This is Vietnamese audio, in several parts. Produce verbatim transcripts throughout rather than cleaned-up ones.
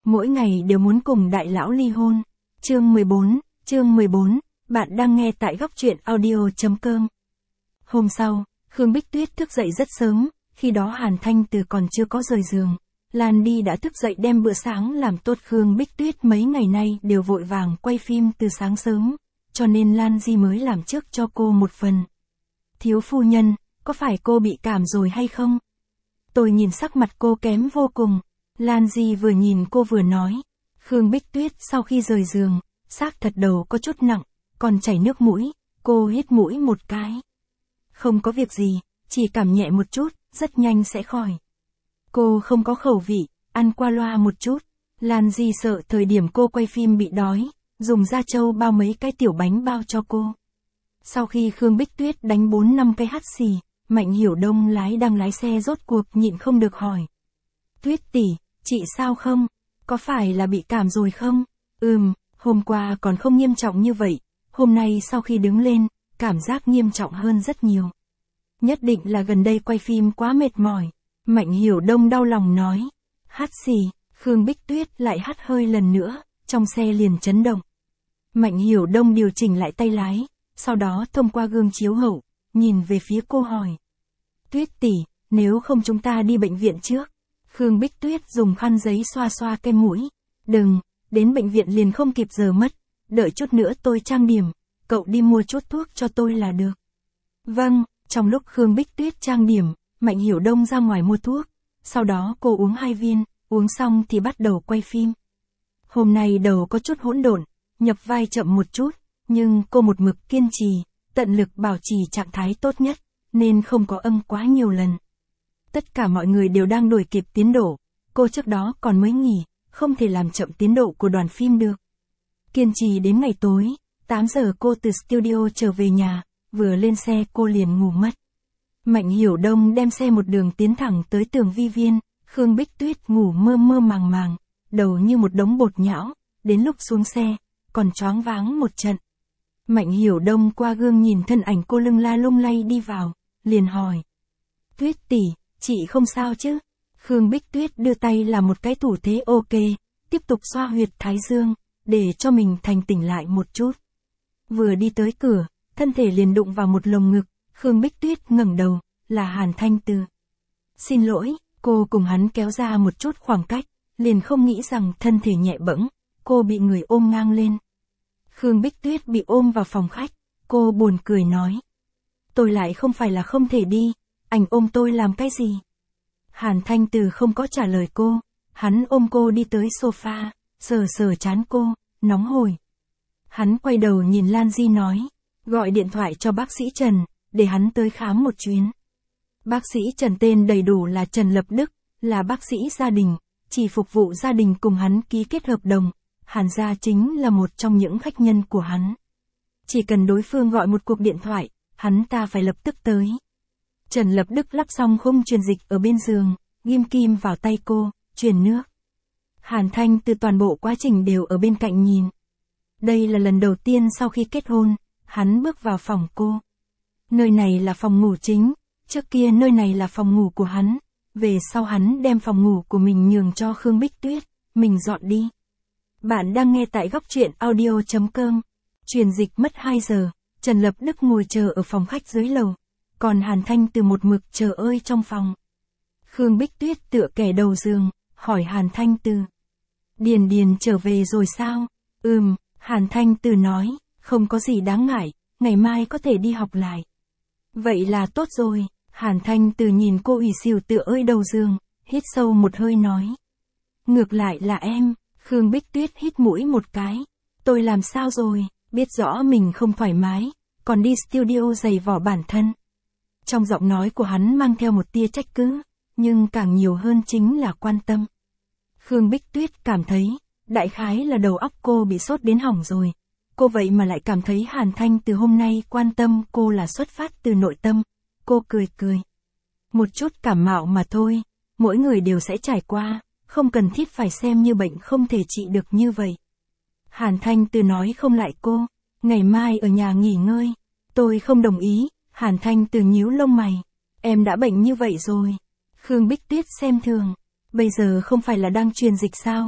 mỗi ngày đều muốn cùng đại lão ly hôn. Chương mười bốn, chương mười bốn, bạn đang nghe tại góc truyện audio.com. Hôm sau, Khương Bích Tuyết thức dậy rất sớm, khi đó Hàn Thanh Từ còn chưa có rời giường. Lan Đi đã thức dậy đem bữa sáng làm tốt. Khương Bích Tuyết mấy ngày nay đều vội vàng quay phim từ sáng sớm, cho nên Lan Di mới làm trước cho cô một phần. Thiếu phu nhân, có phải cô bị cảm rồi hay không? Tôi nhìn sắc mặt cô kém vô cùng. Lan Di vừa nhìn cô vừa nói. Khương Bích Tuyết sau khi rời giường, xác thật đầu có chút nặng, còn chảy nước mũi, cô hít mũi một cái. Không có việc gì, chỉ cảm nhẹ một chút, rất nhanh sẽ khỏi. Cô không có khẩu vị, ăn qua loa một chút. Lan Di sợ thời điểm cô quay phim bị đói, dùng da trâu bao mấy cái tiểu bánh bao cho cô. Sau khi Khương Bích Tuyết đánh bốn năm cái hắt xì, Mạnh Hiểu Đông lái đang lái xe rốt cuộc nhịn không được hỏi. Tuyết tỷ, chị sao không? Có phải là bị cảm rồi không? Ừm, hôm qua còn không nghiêm trọng như vậy, hôm nay sau khi đứng lên, cảm giác nghiêm trọng hơn rất nhiều. Nhất định là gần đây quay phim quá mệt mỏi. Mạnh Hiểu Đông đau lòng nói. Hắt xì, Khương Bích Tuyết lại hắt hơi lần nữa, trong xe liền chấn động. Mạnh Hiểu Đông điều chỉnh lại tay lái, sau đó thông qua gương chiếu hậu, nhìn về phía cô hỏi. Tuyết tỷ, nếu không chúng ta đi bệnh viện trước. Khương Bích Tuyết dùng khăn giấy xoa xoa cái mũi. Đừng, đến bệnh viện liền không kịp giờ mất, đợi chút nữa tôi trang điểm, cậu đi mua chút thuốc cho tôi là được. Vâng, trong lúc Khương Bích Tuyết trang điểm, Mạnh Hiểu Đông ra ngoài mua thuốc, sau đó cô uống hai viên, uống xong thì bắt đầu quay phim. Hôm nay đầu có chút hỗn độn, nhập vai chậm một chút, nhưng cô một mực kiên trì, tận lực bảo trì trạng thái tốt nhất, nên không có âm quá nhiều lần. Tất cả mọi người đều đang đuổi kịp tiến độ, cô trước đó còn mới nghỉ, không thể làm chậm tiến độ của đoàn phim được. Kiên trì đến ngày tối, tám giờ cô từ studio trở về nhà, vừa lên xe cô liền ngủ mất. Mạnh Hiểu Đông đem xe một đường tiến thẳng tới Tường Vi Viên, Khương Bích Tuyết ngủ mơ mơ màng màng, đầu như một đống bột nhão, đến lúc xuống xe, còn choáng váng một trận. Mạnh Hiểu Đông qua gương nhìn thân ảnh cô lưng la lung lay đi vào, liền hỏi. Tuyết tỷ, chị không sao chứ? Khương Bích Tuyết đưa tay làm một cái thủ thế ok, tiếp tục xoa huyệt thái dương, để cho mình thành tỉnh lại một chút. Vừa đi tới cửa, thân thể liền đụng vào một lồng ngực, Khương Bích Tuyết ngẩng đầu, là Hàn Thanh Từ. Xin lỗi, cô cùng hắn kéo ra một chút khoảng cách, liền không nghĩ rằng thân thể nhẹ bẫng, cô bị người ôm ngang lên. Khương Bích Tuyết bị ôm vào phòng khách, cô buồn cười nói. Tôi lại không phải là không thể đi, anh ôm tôi làm cái gì? Hàn Thanh Từ không có trả lời cô, hắn ôm cô đi tới sofa, sờ sờ trán cô, nóng hổi. Hắn quay đầu nhìn Lan Di nói, gọi điện thoại cho bác sĩ Trần, để hắn tới khám một chuyến. Bác sĩ Trần tên đầy đủ là Trần Lập Đức, là bác sĩ gia đình, chỉ phục vụ gia đình cùng hắn ký kết hợp đồng, Hàn gia chính là một trong những khách nhân của hắn. Chỉ cần đối phương gọi một cuộc điện thoại, hắn ta phải lập tức tới. Trần Lập Đức lắp xong khung truyền dịch ở bên giường, ghim kim vào tay cô, truyền nước. Hàn Thanh Từ toàn bộ quá trình đều ở bên cạnh nhìn. Đây là lần đầu tiên sau khi kết hôn, hắn bước vào phòng cô. Nơi này là phòng ngủ chính, trước kia nơi này là phòng ngủ của hắn, về sau hắn đem phòng ngủ của mình nhường cho Khương Bích Tuyết, mình dọn đi. Bạn đang nghe tại góc truyện audio.com. Truyền dịch mất hai giờ, Trần Lập Đức ngồi chờ ở phòng khách dưới lầu, còn Hàn Thanh Từ một mực chờ ơi trong phòng. Khương Bích Tuyết tựa kẻ đầu giường, hỏi Hàn Thanh Từ. Điền Điền trở về rồi sao? Ừm, Hàn Thanh Từ nói, không có gì đáng ngại, ngày mai có thể đi học lại. Vậy là tốt rồi, Hàn Thanh Từ nhìn cô ủy xìu tựa ơi đầu giường, hít sâu một hơi nói. Ngược lại là em, Khương Bích Tuyết hít mũi một cái. Tôi làm sao rồi, biết rõ mình không thoải mái, còn đi studio giày vò bản thân. Trong giọng nói của hắn mang theo một tia trách cứ, nhưng càng nhiều hơn chính là quan tâm. Khương Bích Tuyết cảm thấy, đại khái là đầu óc cô bị sốt đến hỏng rồi. Cô vậy mà lại cảm thấy Hàn Thanh Từ hôm nay quan tâm cô là xuất phát từ nội tâm. Cô cười cười. Một chút cảm mạo mà thôi, mỗi người đều sẽ trải qua, không cần thiết phải xem như bệnh không thể trị được như vậy. Hàn Thanh Từ nói không lại cô, ngày mai ở nhà nghỉ ngơi. Tôi không đồng ý, Hàn Thanh Từ nhíu lông mày. Em đã bệnh như vậy rồi. Khương Bích Tuyết xem thường. Bây giờ không phải là đang truyền dịch sao?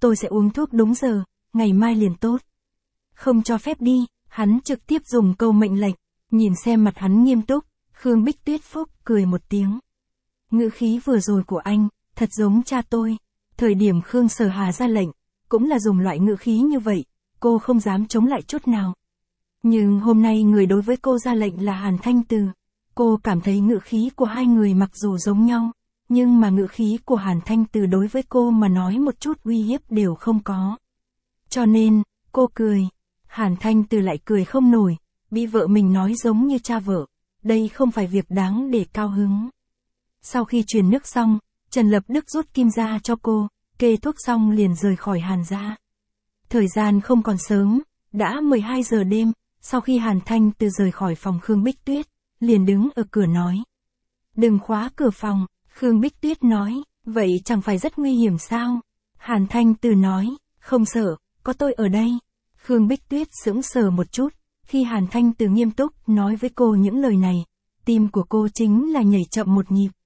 tôi sẽ uống thuốc đúng giờ, ngày mai liền tốt. Không cho phép đi, hắn trực tiếp dùng câu mệnh lệnh, nhìn xem mặt hắn nghiêm túc, Khương Bích Tuyết phúc cười một tiếng. Ngữ khí vừa rồi của anh, thật giống cha tôi. Thời điểm Khương Sở Hà ra lệnh, cũng là dùng loại ngữ khí như vậy, cô không dám chống lại chút nào. Nhưng hôm nay người đối với cô ra lệnh là Hàn Thanh Từ. Cô cảm thấy ngữ khí của hai người mặc dù giống nhau, nhưng mà ngữ khí của Hàn Thanh Từ đối với cô mà nói một chút uy hiếp đều không có. Cho nên, cô cười. Hàn Thanh Từ lại cười không nổi, bị vợ mình nói giống như cha vợ. Đây không phải việc đáng để cao hứng. Sau khi truyền nước xong, Trần Lập Đức rút kim ra cho cô, kê thuốc xong liền rời khỏi Hàn gia. Thời gian không còn sớm, đã mười hai giờ đêm, sau khi Hàn Thanh Từ rời khỏi phòng Khương Bích Tuyết, liền đứng ở cửa nói. Đừng khóa cửa phòng, Khương Bích Tuyết nói, vậy chẳng phải rất nguy hiểm sao? Hàn Thanh Từ nói, không sợ, có tôi ở đây. Khương Bích Tuyết sững sờ một chút, khi Hàn Thanh Từ nghiêm túc nói với cô những lời này, tim của cô chính là nhảy chậm một nhịp.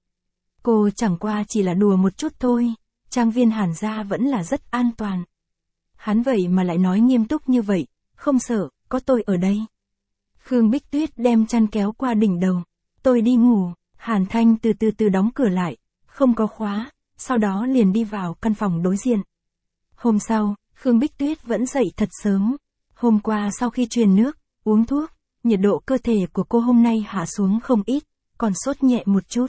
Cô chẳng qua chỉ là đùa một chút thôi, trang viên Hàn gia vẫn là rất an toàn. Hắn vậy mà lại nói nghiêm túc như vậy, không sợ, có tôi ở đây. Khương Bích Tuyết đem chăn kéo qua đỉnh đầu, tôi đi ngủ. Hàn Thanh từ từ từ đóng cửa lại, không có khóa, sau đó liền đi vào căn phòng đối diện. Hôm sau, Khương Bích Tuyết vẫn dậy thật sớm. Hôm qua sau khi truyền nước, uống thuốc, nhiệt độ cơ thể của cô hôm nay hạ xuống không ít, còn sốt nhẹ một chút.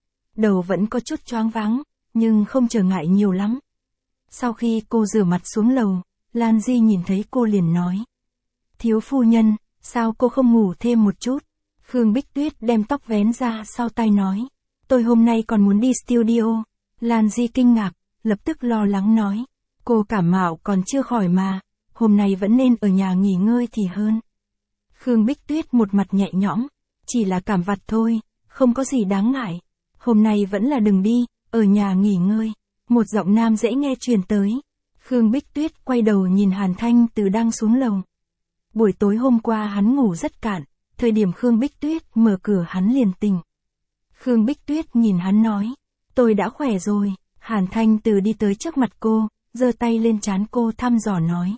Đầu vẫn có chút choáng váng, nhưng không trở ngại nhiều lắm. Sau khi cô rửa mặt xuống lầu, Lan Di nhìn thấy cô liền nói. Thiếu phu nhân, sao cô không ngủ thêm một chút? Khương Bích Tuyết đem tóc vén ra sau tai nói. Tôi hôm nay còn muốn đi studio. Lan Di kinh ngạc, lập tức lo lắng nói. Cô cảm mạo còn chưa khỏi mà, hôm nay vẫn nên ở nhà nghỉ ngơi thì hơn. Khương Bích Tuyết một mặt nhẹ nhõm, chỉ là cảm vặt thôi, không có gì đáng ngại. Hôm nay vẫn là đừng đi, ở nhà nghỉ ngơi. Một giọng nam dễ nghe truyền tới. Khương Bích Tuyết quay đầu nhìn Hàn Thanh Từ đang xuống lầu. Buổi tối hôm qua hắn ngủ rất cạn, thời điểm Khương Bích Tuyết mở cửa hắn liền tỉnh. Khương Bích Tuyết nhìn hắn nói, tôi đã khỏe rồi. Hàn Thanh Từ đi tới trước mặt cô, giơ tay lên trán cô thăm dò nói.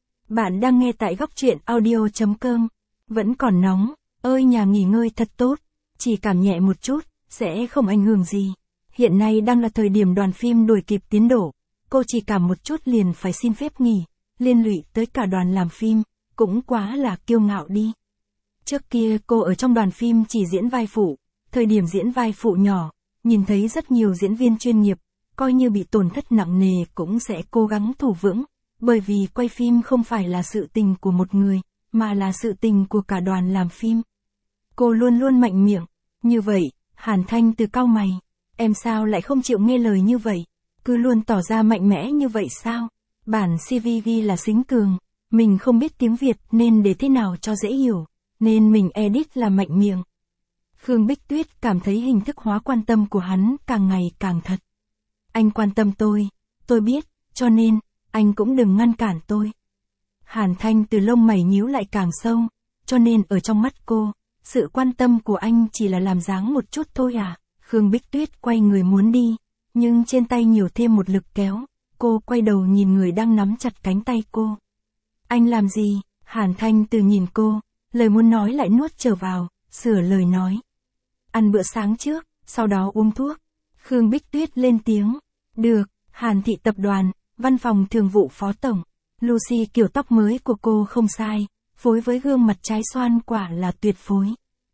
Bạn đang nghe tại góc truyện audio chấm com. Vẫn còn nóng, ơi nhà nghỉ ngơi thật tốt, chỉ cảm nhẹ một chút, sẽ không ảnh hưởng gì. Hiện nay đang là thời điểm đoàn phim đuổi kịp tiến độ, cô chỉ cảm một chút liền phải xin phép nghỉ, liên lụy tới cả đoàn làm phim, cũng quá là kiêu ngạo đi. Trước kia cô ở trong đoàn phim chỉ diễn vai phụ, thời điểm diễn vai phụ nhỏ, nhìn thấy rất nhiều diễn viên chuyên nghiệp, coi như bị tổn thất nặng nề cũng sẽ cố gắng thủ vững, bởi vì quay phim không phải là sự tình của một người, mà là sự tình của cả đoàn làm phim. Cô luôn luôn mạnh miệng, như vậy, Hàn Thanh Từ cau mày, em sao lại không chịu nghe lời như vậy, cứ luôn tỏ ra mạnh mẽ như vậy sao? Bản xê vê ghi là Sính Cường, mình không biết tiếng Việt nên để thế nào cho dễ hiểu, nên mình edit là mạnh miệng. Khương Bích Tuyết cảm thấy hình thức hóa quan tâm của hắn càng ngày càng thật. Anh quan tâm tôi, tôi biết, cho nên, anh cũng đừng ngăn cản tôi. Hàn Thanh Từ lông mày nhíu lại càng sâu, cho nên ở trong mắt cô, sự quan tâm của anh chỉ là làm dáng một chút thôi à. Khương Bích Tuyết quay người muốn đi, nhưng trên tay nhiều thêm một lực kéo, cô quay đầu nhìn người đang nắm chặt cánh tay cô. Anh làm gì? Hàn Thanh Từ nhìn cô, lời muốn nói lại nuốt trở vào, sửa lời nói. Ăn bữa sáng trước, sau đó uống thuốc. Khương Bích Tuyết lên tiếng. Được, Hàn Thị Tập đoàn, văn phòng thường vụ phó tổng. Lucy kiểu tóc mới của cô không sai, phối với gương mặt trái xoan quả là tuyệt phối.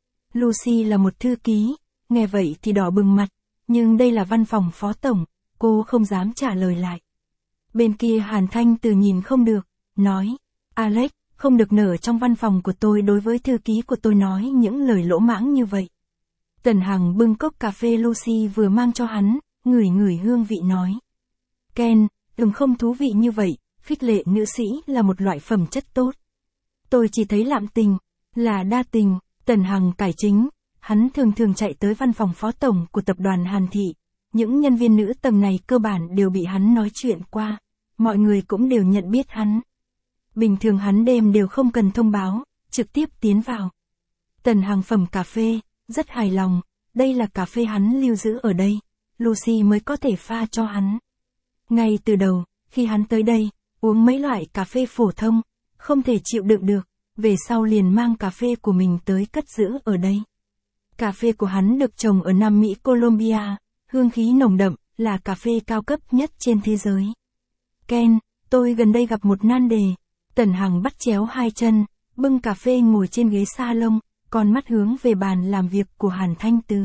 Lucy là một thư ký, nghe vậy thì đỏ bừng mặt, nhưng đây là văn phòng phó tổng, cô không dám trả lời lại. Bên kia Hàn Thanh Từ nhìn không được, nói, Alex, không được nở trong văn phòng của tôi đối với thư ký của tôi nói những lời lỗ mãng như vậy. Tần Hằng bưng cốc cà phê Lucy vừa mang cho hắn, ngửi ngửi hương vị nói. Ken, đừng không thú vị như vậy, khích lệ nữ sĩ là một loại phẩm chất tốt. Tôi chỉ thấy lạm tình, là đa tình. Tần Hằng cải chính, hắn thường thường chạy tới văn phòng phó tổng của tập đoàn Hàn Thị. Những nhân viên nữ tầng này cơ bản đều bị hắn nói chuyện qua, mọi người cũng đều nhận biết hắn. Bình thường hắn đêm đều không cần thông báo, trực tiếp tiến vào. Tần Hằng phẩm cà phê, rất hài lòng, đây là cà phê hắn lưu giữ ở đây, Lucy mới có thể pha cho hắn. Ngay từ đầu, Khi hắn tới đây, uống mấy loại cà phê phổ thông, không thể chịu đựng được, về sau liền mang cà phê của mình tới cất giữ ở đây. Cà phê của hắn được trồng ở Nam Mỹ Colombia, hương khí nồng đậm, là cà phê cao cấp nhất trên thế giới. Ken, tôi gần đây gặp một nan đề. Tần Hằng bắt chéo hai chân, bưng cà phê ngồi trên ghế salon, con mắt hướng về bàn làm việc của Hàn Thanh Từ.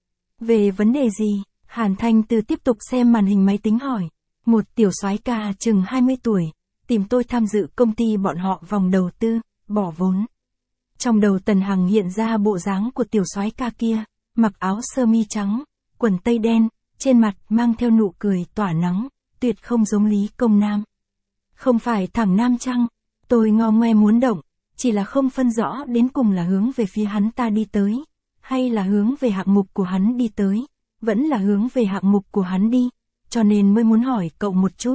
Về vấn đề gì? Hàn Thanh Từ tiếp tục xem màn hình máy tính hỏi. Một tiểu soái ca chừng hai mươi tuổi, tìm tôi tham dự công ty bọn họ vòng đầu tư, bỏ vốn. Trong đầu Tần Hằng hiện ra bộ dáng của tiểu soái ca kia, mặc áo sơ mi trắng, quần tây đen, trên mặt mang theo nụ cười tỏa nắng, tuyệt không giống Lý Công Nam. Không phải thằng Nam chăng? Tôi ngo ngoe muốn động, chỉ là không phân rõ đến cùng là hướng về phía hắn ta đi tới, hay là hướng về hạng mục của hắn đi tới, vẫn là hướng về hạng mục của hắn đi, cho nên mới muốn hỏi cậu một chút.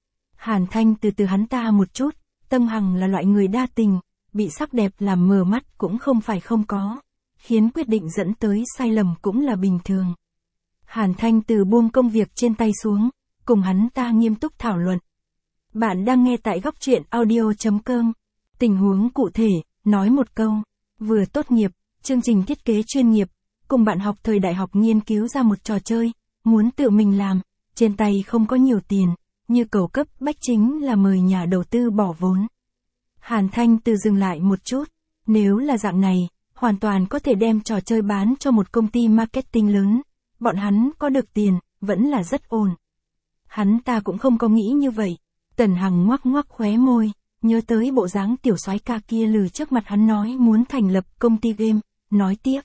Hàn Thanh từ từ hắn ta một chút, Tâm Hằng là loại người đa tình, bị sắc đẹp làm mờ mắt cũng không phải không có, khiến quyết định dẫn tới sai lầm cũng là bình thường. Hàn Thanh từ buông công việc trên tay xuống, cùng hắn ta nghiêm túc thảo luận. Bạn đang nghe tại góc truyện audio chấm com. Tình huống cụ thể, nói một câu, vừa tốt nghiệp, chương trình thiết kế chuyên nghiệp, cùng bạn học thời đại học nghiên cứu ra một trò chơi, muốn tự mình làm, trên tay không có nhiều tiền, như cầu cấp bách chính là mời nhà đầu tư bỏ vốn. Hàn Thanh từ dừng lại một chút, nếu là dạng này, hoàn toàn có thể đem trò chơi bán cho một công ty marketing lớn, bọn hắn có được tiền, vẫn là rất ổn. Hắn ta cũng không có nghĩ như vậy. Tần Hằng ngoắc ngoắc khóe môi, nhớ tới bộ dáng tiểu soái ca kia lừ trước mặt hắn nói muốn thành lập công ty game, nói tiếp.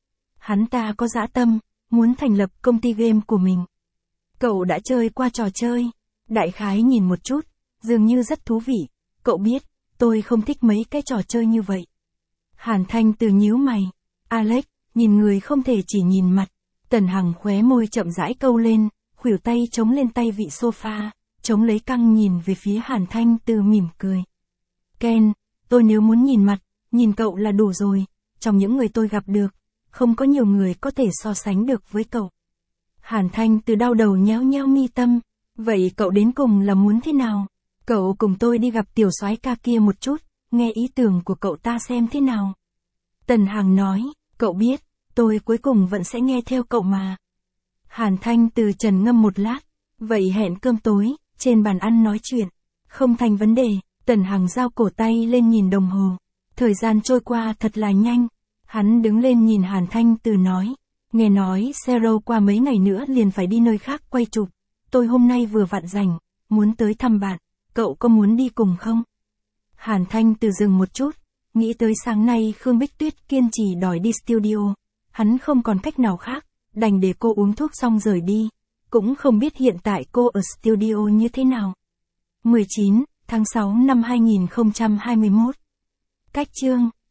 Hắn ta có dã tâm, muốn thành lập công ty game của mình. Cậu đã chơi qua trò chơi, đại khái nhìn một chút, dường như rất thú vị, cậu biết, tôi không thích mấy cái trò chơi như vậy. Hàn Thanh từ nhíu mày, Alex, nhìn người không thể chỉ nhìn mặt. Tần Hằng khóe môi chậm rãi câu lên, khuỷu tay chống lên tay vị sofa, chống lấy căng nhìn về phía Hàn Thanh từ mỉm cười. Ken, tôi nếu muốn nhìn mặt, nhìn cậu là đủ rồi, trong những người tôi gặp được, không có nhiều người có thể so sánh được với cậu. Hàn Thanh từ đau đầu nhéo nhéo mi tâm, vậy cậu đến cùng là muốn thế nào? Cậu cùng tôi đi gặp tiểu soái ca kia một chút, nghe ý tưởng của cậu ta xem thế nào. Tần Hằng nói, cậu biết, tôi cuối cùng vẫn sẽ nghe theo cậu mà. Hàn Thanh từ trầm ngâm một lát, vậy hẹn cơm tối, trên bàn ăn nói chuyện. Không thành vấn đề. Tần Hằng giao cổ tay lên nhìn đồng hồ. Thời gian trôi qua thật là nhanh. Hắn đứng lên nhìn Hàn Thanh từ nói, nghe nói Zero qua mấy ngày nữa liền phải đi nơi khác quay chụp. Tôi hôm nay vừa vặn rảnh, muốn tới thăm bạn, cậu có muốn đi cùng không? Hàn Thanh từ dừng một chút, nghĩ tới sáng nay Khương Bích Tuyết kiên trì đòi đi studio. Hắn không còn cách nào khác, đành để cô uống thuốc xong rời đi. Cũng không biết hiện tại cô ở studio như thế nào. mười chín tháng sáu năm hai nghìn không trăm hai mươi mốt. Cách chương